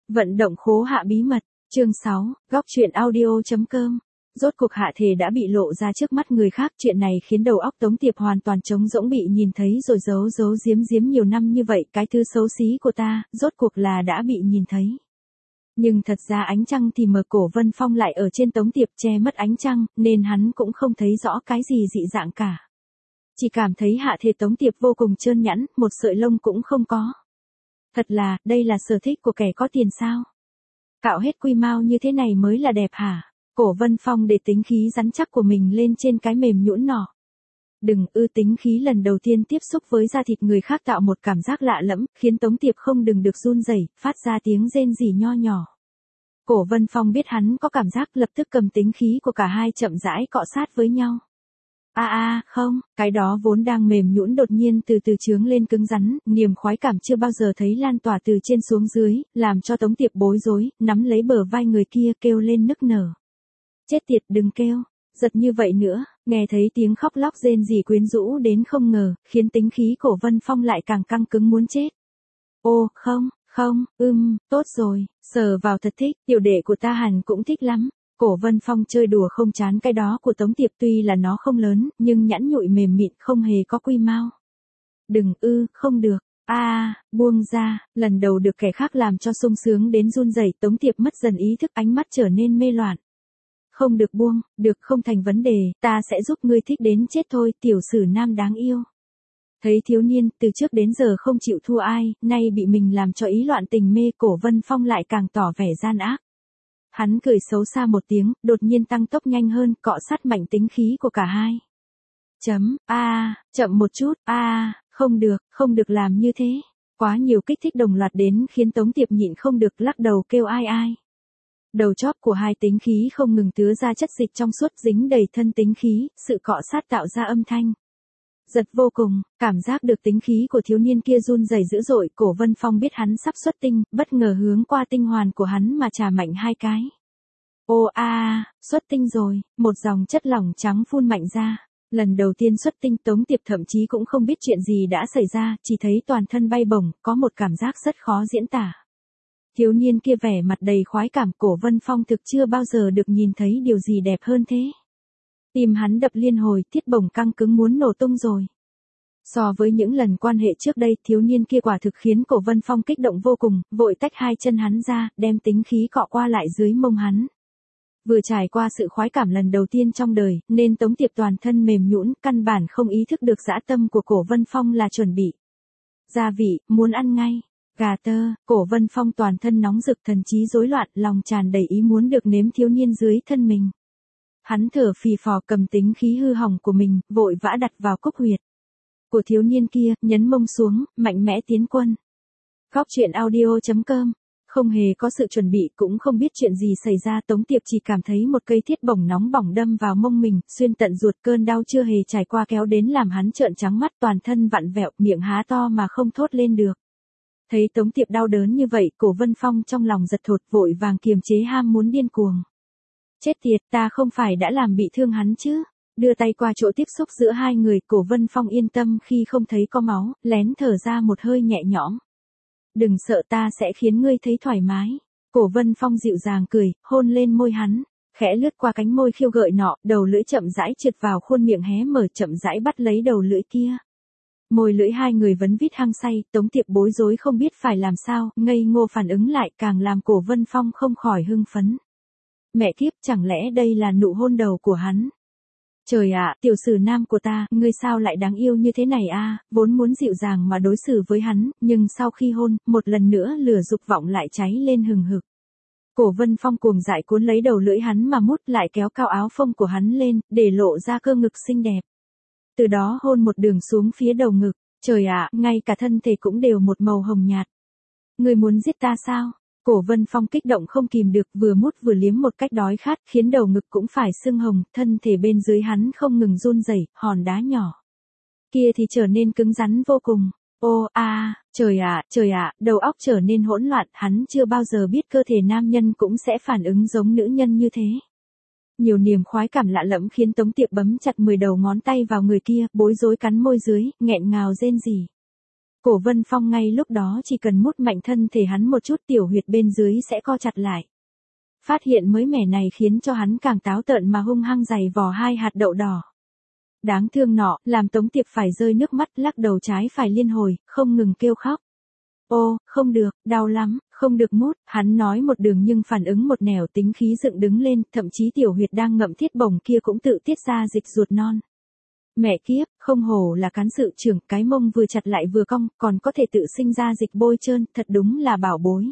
Vận động khố hạ bí mật, chương 6, góc truyện audio.com. Rốt cuộc hạ thể đã bị lộ ra trước mắt người khác, chuyện này khiến đầu óc Tống Tiệp hoàn toàn trống rỗng, bị nhìn thấy rồi giấu giấu giếm giếm nhiều năm như vậy, cái thứ xấu xí của ta, rốt cuộc là đã bị nhìn thấy. Nhưng thật ra ánh trăng thì mờ, Cổ Vân Phong lại ở trên Tống Tiệp che mất ánh trăng, nên hắn cũng không thấy rõ cái gì dị dạng cả. Chỉ cảm thấy hạ thể Tống Tiệp vô cùng trơn nhẵn, một sợi lông cũng không có. Thật là, đây là sở thích của kẻ có tiền sao? Cạo hết quy mao như thế này mới là đẹp hả? Cổ Vân Phong để tính khí rắn chắc của mình lên trên cái mềm nhũn nọ. Đừng tính khí lần đầu tiên tiếp xúc với da thịt người khác tạo một cảm giác lạ lẫm, khiến Tống Tiệp không đừng được run rẩy, phát ra tiếng rên rỉ nho nhỏ. Cổ Vân Phong biết hắn có cảm giác, lập tức cầm tính khí của cả hai chậm rãi cọ sát với nhau. Không, cái đó vốn đang mềm nhũn đột nhiên từ từ trướng lên cứng rắn, niềm khoái cảm chưa bao giờ thấy lan tỏa từ trên xuống dưới, làm cho Tống Tiệp bối rối, nắm lấy bờ vai người kia kêu lên nức nở. Chết tiệt, đừng kêu, giật như vậy nữa, nghe thấy tiếng khóc lóc rên rỉ quyến rũ đến không ngờ, khiến tính khí Cổ Vân Phong lại càng căng cứng muốn chết. Ô, không, tốt rồi, sờ vào thật thích, tiểu đệ của ta hẳn cũng thích lắm. Cổ Vân Phong chơi đùa không chán cái đó của Tống Tiệp, tuy là nó không lớn, nhưng nhẵn nhụi mềm mịn, không hề có quy mao. Đừng, không được, buông ra, lần đầu được kẻ khác làm cho sung sướng đến run rẩy, Tống Tiệp mất dần ý thức, ánh mắt trở nên mê loạn. Không được buông, được, không thành vấn đề, ta sẽ giúp ngươi thích đến chết thôi, tiểu sử nam đáng yêu. Thấy thiếu niên, từ trước đến giờ không chịu thua ai, nay bị mình làm cho ý loạn tình mê, Cổ Vân Phong lại càng tỏ vẻ gian ác. Hắn cười xấu xa một tiếng, đột nhiên tăng tốc nhanh hơn, cọ sát mạnh tính khí của cả hai. Chậm một chút, không được làm như thế. Quá nhiều kích thích đồng loạt đến khiến Tống Tiệp nhịn không được lắc đầu kêu ai. Đầu chóp của hai tính khí không ngừng tứa ra chất dịch trong suốt dính đầy thân tính khí, sự cọ sát tạo ra âm thanh giật vô cùng, cảm giác được tính khí của thiếu niên kia run rẩy dữ dội, Cổ Vân Phong biết hắn sắp xuất tinh, bất ngờ hướng qua tinh hoàn của hắn mà chà mạnh hai cái. Xuất tinh rồi, một dòng chất lỏng trắng phun mạnh ra. Lần đầu tiên xuất tinh, Tống Tiệp thậm chí cũng không biết chuyện gì đã xảy ra, chỉ thấy toàn thân bay bổng, có một cảm giác rất khó diễn tả. Thiếu niên kia vẻ mặt đầy khoái cảm, Cổ Vân Phong thực chưa bao giờ được nhìn thấy điều gì đẹp hơn thế. Tim hắn đập liên hồi, thiết bổng căng cứng muốn nổ tung rồi. So với những lần quan hệ trước đây, thiếu niên kia quả thực khiến Cổ Vân Phong kích động vô cùng, vội tách hai chân hắn ra, đem tính khí cọ qua lại dưới mông hắn. Vừa trải qua sự khoái cảm lần đầu tiên trong đời, nên Tống Tiệp toàn thân mềm nhũn, căn bản không ý thức được dã tâm của Cổ Vân Phong là chuẩn bị gia vị, muốn ăn ngay. Gà tơ, Cổ Vân Phong toàn thân nóng rực, thần trí rối loạn, lòng tràn đầy ý muốn được nếm thiếu niên dưới thân mình. Hắn thở phì phò, cầm tính khí hư hỏng của mình, vội vã đặt vào cúc huyệt của thiếu niên kia, nhấn mông xuống, mạnh mẽ tiến quân. Góc truyện audio.com. Không hề có sự chuẩn bị, cũng không biết chuyện gì xảy ra, Tống Tiệp chỉ cảm thấy một cây thiết bổng nóng bỏng đâm vào mông mình, xuyên tận ruột, cơn đau chưa hề trải qua kéo đến làm hắn trợn trắng mắt, toàn thân vặn vẹo, miệng há to mà không thốt lên được. Thấy Tống Tiệp đau đớn như vậy, Cổ Vân Phong trong lòng giật thột, vội vàng kiềm chế ham muốn điên cuồng. Chết tiệt, ta không phải đã làm bị thương hắn chứ? Đưa tay qua chỗ tiếp xúc giữa hai người, Cổ Vân Phong yên tâm khi không thấy có máu, lén thở ra một hơi nhẹ nhõm. Đừng sợ, ta sẽ khiến ngươi thấy thoải mái. Cổ Vân Phong dịu dàng cười, hôn lên môi hắn, khẽ lướt qua cánh môi khiêu gợi nọ, đầu lưỡi chậm rãi trượt vào khuôn miệng hé mở, chậm rãi bắt lấy đầu lưỡi kia. Môi lưỡi hai người vấn vít hăng say, Tống Tiệp bối rối không biết phải làm sao, ngây ngô phản ứng lại, càng làm Cổ Vân Phong không khỏi hưng phấn. Mẹ kiếp, chẳng lẽ đây là nụ hôn đầu của hắn? Trời ạ, tiểu sử nam của ta, ngươi sao lại đáng yêu như thế này vốn muốn dịu dàng mà đối xử với hắn, nhưng sau khi hôn, một lần nữa lửa dục vọng lại cháy lên hừng hực. Cổ Vân Phong cuồng dại cuốn lấy đầu lưỡi hắn mà mút, lại kéo cao áo phông của hắn lên, để lộ ra cơ ngực xinh đẹp. Từ đó hôn một đường xuống phía đầu ngực, trời ạ, ngay cả thân thể cũng đều một màu hồng nhạt. Ngươi muốn giết ta sao? Cổ Vân Phong kích động không kìm được, vừa mút vừa liếm một cách đói khát, khiến đầu ngực cũng phải sưng hồng, thân thể bên dưới hắn không ngừng run rẩy, hòn đá nhỏ kia thì trở nên cứng rắn vô cùng. Trời ạ, đầu óc trở nên hỗn loạn, hắn chưa bao giờ biết cơ thể nam nhân cũng sẽ phản ứng giống nữ nhân như thế. Nhiều niềm khoái cảm lạ lẫm khiến Tống Tiệp bấm chặt 10 đầu ngón tay vào người kia, bối rối cắn môi dưới, nghẹn ngào rên rỉ. Cổ Vân Phong ngay lúc đó chỉ cần mút mạnh thân thể hắn một chút tiểu huyệt bên dưới sẽ co chặt lại. Phát hiện mới mẻ này khiến cho hắn càng táo tợn mà hung hăng giày vò hai hạt đậu đỏ. Đáng thương nọ, làm Tống Tiệp phải rơi nước mắt lắc đầu trái phải liên hồi, không ngừng kêu khóc. Ô, không được, đau lắm, không được mút, hắn nói một đường nhưng phản ứng một nẻo tính khí dựng đứng lên, thậm chí tiểu huyệt đang ngậm thiết bổng kia cũng tự tiết ra dịch ruột non. Mẹ kiếp, không hổ là cán sự trưởng, cái mông vừa chặt lại vừa cong, còn có thể tự sinh ra dịch bôi trơn, thật đúng là bảo bối.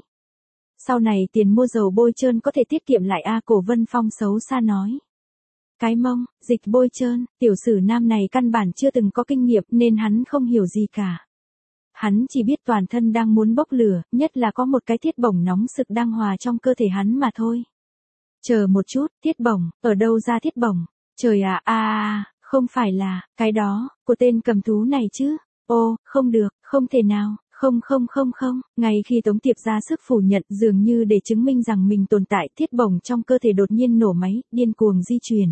Sau này tiền mua dầu bôi trơn có thể tiết kiệm lại a. Cổ Vân Phong xấu xa nói. Cái mông, dịch bôi trơn, tiểu sử nam này căn bản chưa từng có kinh nghiệm nên hắn không hiểu gì cả. Hắn chỉ biết toàn thân đang muốn bốc lửa, nhất là có một cái thiết bổng nóng sực đang hòa trong cơ thể hắn mà thôi. Chờ một chút, thiết bổng, ở đâu ra thiết bổng? Trời à, không phải là, cái đó, của tên cầm thú này chứ? Ô, không được, không thể nào, không, ngay khi Tống Tiệp ra sức phủ nhận dường như để chứng minh rằng mình tồn tại, thiết bổng trong cơ thể đột nhiên nổ máy, điên cuồng di chuyển.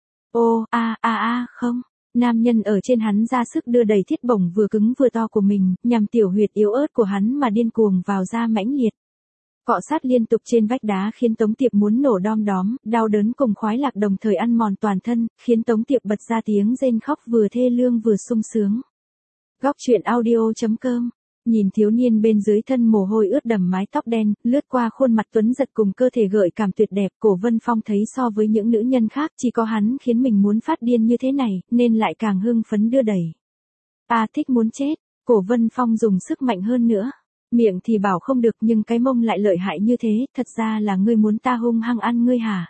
Ô, không. Nam nhân ở trên hắn ra sức đưa đầy thiết bổng vừa cứng vừa to của mình, nhằm tiểu huyệt yếu ớt của hắn mà điên cuồng vào ra mãnh liệt. Cọ sát liên tục trên vách đá khiến Tống Tiệp muốn nổ đom đóm, đau đớn cùng khoái lạc đồng thời ăn mòn toàn thân, khiến Tống Tiệp bật ra tiếng rên khóc vừa thê lương vừa sung sướng. Góc truyện audio.com. Nhìn thiếu niên bên dưới thân mồ hôi ướt đầm mái tóc đen, lướt qua khuôn mặt tuấn giật cùng cơ thể gợi cảm tuyệt đẹp, Cổ Vân Phong thấy so với những nữ nhân khác chỉ có hắn khiến mình muốn phát điên như thế này, nên lại càng hưng phấn đưa đẩy. Thích muốn chết, Cổ Vân Phong dùng sức mạnh hơn nữa. Miệng thì bảo không được nhưng cái mông lại lợi hại như thế, thật ra là ngươi muốn ta hung hăng ăn ngươi hả?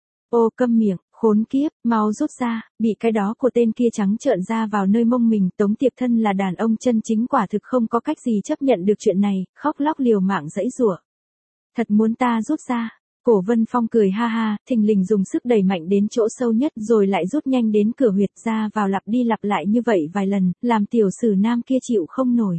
Ô câm miệng, khốn kiếp, mau rút ra, bị cái đó của tên kia trắng trợn ra vào nơi mông mình. Tống Tiệp thân là đàn ông chân chính quả thực không có cách gì chấp nhận được chuyện này, khóc lóc liều mạng giãy giụa. Thật muốn ta rút ra. Cổ Vân Phong cười ha ha, thình lình dùng sức đẩy mạnh đến chỗ sâu nhất rồi lại rút nhanh đến cửa huyệt ra vào lặp đi lặp lại như vậy vài lần, làm tiểu sử nam kia chịu không nổi.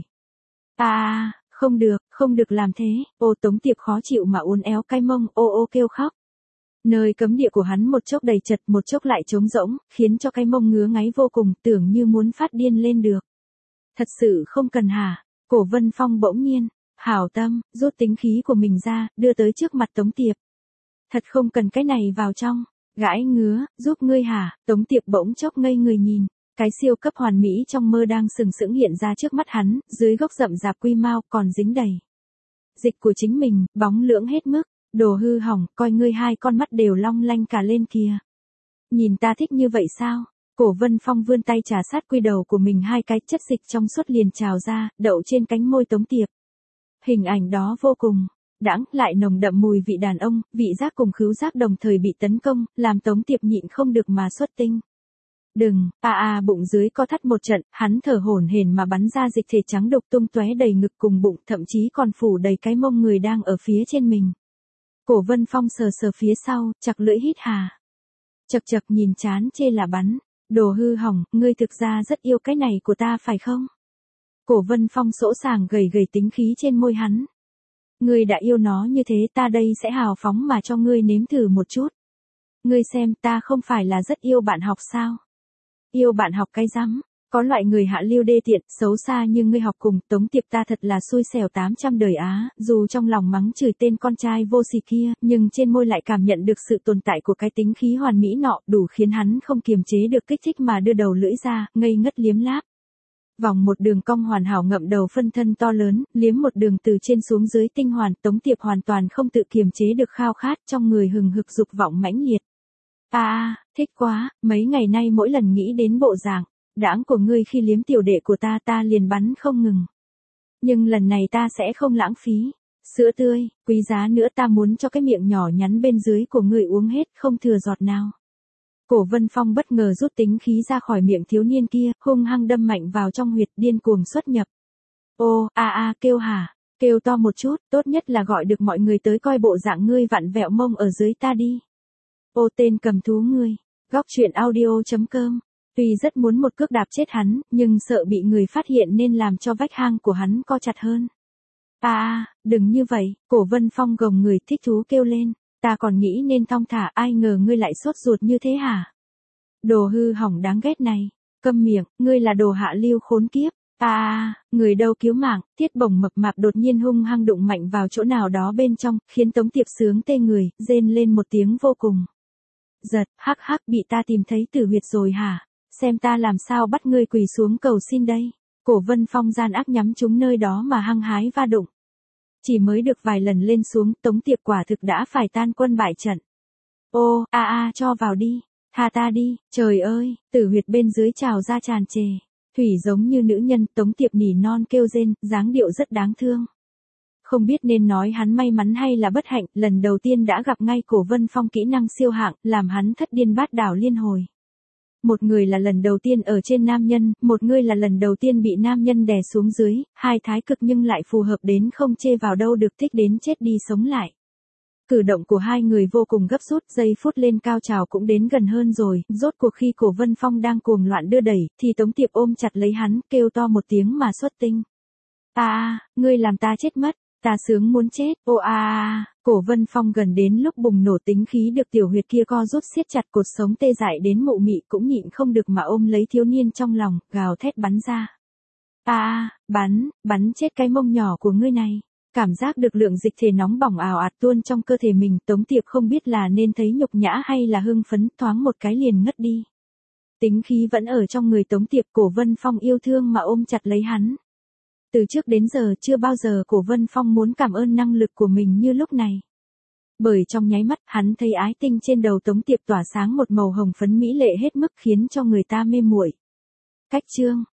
Không được làm thế. Ô Tống Tiệp khó chịu mà uốn éo cái mông, ô kêu khóc. Nơi cấm địa của hắn một chốc đầy chật một chốc lại trống rỗng, khiến cho cái mông ngứa ngáy vô cùng, tưởng như muốn phát điên lên được. Thật sự không cần hả? Cổ Vân Phong bỗng nhiên, hảo tâm, rút tính khí của mình ra, đưa tới trước mặt Tống Tiệp. Thật không cần cái này vào trong, gãi ngứa, giúp ngươi hả? Tống Tiệp bỗng chốc ngây người nhìn. Cái siêu cấp hoàn mỹ trong mơ đang sừng sững hiện ra trước mắt hắn, dưới gốc rậm rạp quy mao còn dính đầy dịch của chính mình, bóng lưỡng hết mức, đồ hư hỏng, coi ngươi hai con mắt đều long lanh cả lên kìa. Nhìn ta thích như vậy sao? Cổ Vân Phong vươn tay trà sát quy đầu của mình, hai cái chất dịch trong suốt liền trào ra, đậu trên cánh môi Tống Tiệp. Hình ảnh đó vô cùng đãng, lại nồng đậm mùi vị đàn ông, vị giác cùng khứu giác đồng thời bị tấn công, làm Tống Tiệp nhịn không được mà xuất tinh. Đừng, bụng dưới co thắt một trận, hắn thở hổn hển mà bắn ra dịch thể trắng đục tung tóe đầy ngực cùng bụng, thậm chí còn phủ đầy cái mông người đang ở phía trên mình. Cổ Vân Phong sờ phía sau, chặt lưỡi hít hà. Chật nhìn chán chê là bắn. Đồ hư hỏng, ngươi thực ra rất yêu cái này của ta phải không? Cổ Vân Phong sỗ sàng gầy tính khí trên môi hắn. Ngươi đã yêu nó như thế, ta đây sẽ hào phóng mà cho ngươi nếm thử một chút. Ngươi xem, ta không phải là rất yêu bạn học sao? Yêu bạn học cái rắm, có loại người hạ lưu đê tiện, xấu xa như ngươi học cùng. Tống Tiệp ta thật là xui xẻo 800 đời á, dù trong lòng mắng chửi tên con trai vô sỉ kia, nhưng trên môi lại cảm nhận được sự tồn tại của cái tính khí hoàn mỹ nọ, đủ khiến hắn không kiềm chế được kích thích mà đưa đầu lưỡi ra, ngây ngất liếm láp. Vòng một đường cong hoàn hảo ngậm đầu phân thân to lớn, liếm một đường từ trên xuống dưới tinh hoàn. Tống Tiệp hoàn toàn không tự kiềm chế được khao khát, trong người hừng hực dục vọng mãnh liệt. Thích quá, mấy ngày nay mỗi lần nghĩ đến bộ dạng đãng của ngươi khi liếm tiểu đệ của ta liền bắn không ngừng. Nhưng lần này ta sẽ không lãng phí. Sữa tươi, quý giá nữa, ta muốn cho cái miệng nhỏ nhắn bên dưới của ngươi uống hết, không thừa giọt nào. Cổ Vân Phong bất ngờ rút tính khí ra khỏi miệng thiếu niên kia, hung hăng đâm mạnh vào trong huyệt, điên cuồng xuất nhập. Ô, kêu hả? Kêu to một chút, tốt nhất là gọi được mọi người tới coi bộ dạng ngươi vặn vẹo mông ở dưới ta đi. Ô tên cầm thú ngươi. Góc truyện audio.com. Tuy rất muốn một cước đạp chết hắn, nhưng sợ bị người phát hiện nên làm cho vách hang của hắn co chặt hơn. Đừng như vậy, Cổ Vân Phong gồng người thích thú kêu lên. Ta còn nghĩ nên thong thả, ai ngờ ngươi lại sốt ruột như thế hả? Đồ hư hỏng đáng ghét này. Câm miệng, ngươi là đồ hạ lưu khốn kiếp. Người đâu cứu mạng, Tiết Bổng mập mạp đột nhiên hung hăng đụng mạnh vào chỗ nào đó bên trong, khiến Tống Tiệp sướng tê người, rên lên một tiếng vô cùng. Giật, hắc hắc, bị ta tìm thấy tử huyệt rồi hả? Xem ta làm sao bắt ngươi quỳ xuống cầu xin đây. Cổ Vân Phong gian ác nhắm trúng nơi đó mà hăng hái va đụng. Chỉ mới được vài lần lên xuống, Tống Tiệp quả thực đã phải tan quân bại trận. Ô, cho vào đi, tha ta đi, trời ơi, tử huyệt bên dưới trào ra tràn trề. Thủy giống như nữ nhân, Tống Tiệp nỉ non kêu rên, dáng điệu rất đáng thương. Không biết nên nói hắn may mắn hay là bất hạnh, lần đầu tiên đã gặp ngay Cổ Vân Phong kỹ năng siêu hạng, làm hắn thất điên bát đảo liên hồi. Một người là lần đầu tiên ở trên nam nhân, một người là lần đầu tiên bị nam nhân đè xuống dưới, hai thái cực nhưng lại phù hợp đến không chê vào đâu được, thích đến chết đi sống lại. Cử động của hai người vô cùng gấp rút, giây phút lên cao trào cũng đến gần hơn rồi, rốt cuộc khi Cổ Vân Phong đang cuồng loạn đưa đẩy, thì Tống Tiệp ôm chặt lấy hắn, kêu to một tiếng mà xuất tinh. Ngươi làm ta chết mất, ta sướng muốn chết, Cổ Vân Phong gần đến lúc bùng nổ tính khí được tiểu huyệt kia co rút siết chặt, cột sống tê dại đến mụ mị cũng nhịn không được mà ôm lấy thiếu niên trong lòng, gào thét bắn ra. Bắn chết cái mông nhỏ của ngươi này. Cảm giác được lượng dịch thể nóng bỏng ào ạt tuôn trong cơ thể mình, Tống Tiệp không biết là nên thấy nhục nhã hay là hưng phấn, thoáng một cái liền ngất đi. Tính khí vẫn ở trong người Tống Tiệp, Cổ Vân Phong yêu thương mà ôm chặt lấy hắn. Từ trước đến giờ chưa bao giờ Cổ Vân Phong muốn cảm ơn năng lực của mình như lúc này. Bởi trong nháy mắt, hắn thấy ái tinh trên đầu Tống Tiệp tỏa sáng một màu hồng phấn mỹ lệ hết mức khiến cho người ta mê muội. Cách chương